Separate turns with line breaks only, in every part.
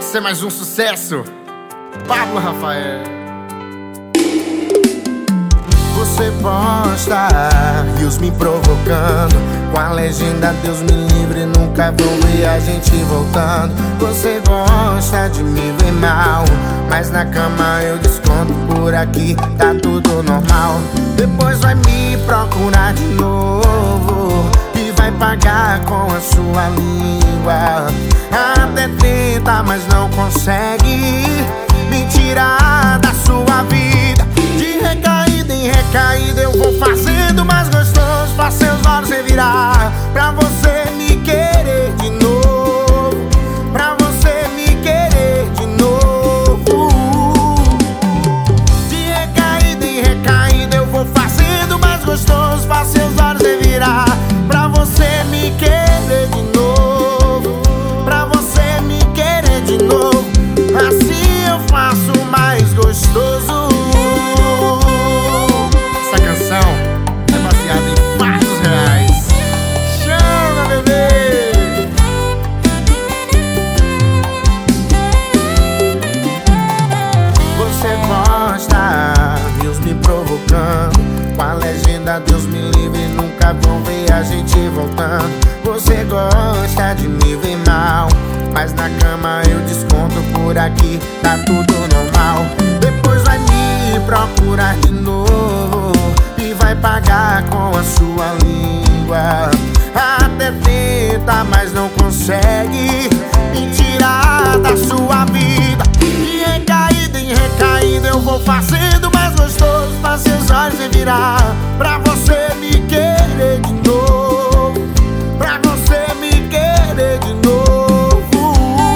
Esse é mais um sucesso. Pablo Rafael.
Você posta rios me provocando, com a legenda Deus me livre, nunca vou ver a gente voltando. Você gosta de me ver mal, mas na cama eu desconto, por aqui tá tudo normal. Depois vai me procurar de novo e vai pagar com a sua língua. Até tenta, mas não consegue me tirar da sua vida. De recaída em recaída eu vou fazendo mais gostoso, faz seus olhos revirar pra você me querer de novo, pra você me querer de novo. De recaída em recaída eu vou fazendo mais gostoso, faz seus olhos revirar pra você me querer de novo, pra você me querer de novo. Assim eu faço mais gostoso.
Essa canção é baseada em fatos reais. Chama, bebê!
Você posta rios me provocando, com a legenda Deus me livre, nunca vou ver a gente voltando. Você gosta de me ver mal, mas na cama eu desconto, por aqui tá tudo normal. Depois vai me procurar de novo e vai pagar com a sua língua. Até tenta, mas não consegue me tirar da sua vida. De recaída em recaída eu vou fazendo mais gostoso, faz seus olhos revirar pra você me querer de novo, pra você me querer de novo.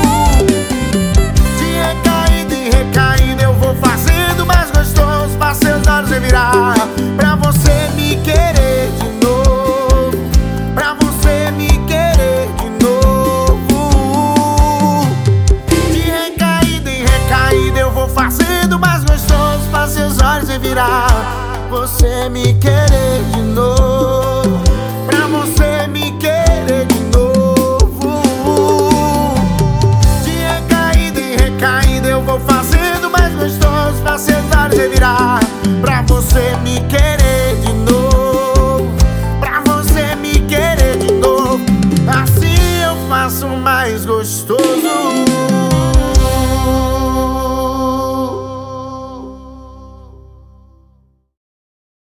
De recaída em recaída eu vou fazendo mais gostoso, faz seus olhos revirar pra você me querer de novo, pra você me querer de novo. De recaída em recaída eu vou fazendo mais gostoso, faz seus olhos revirar, você me querer.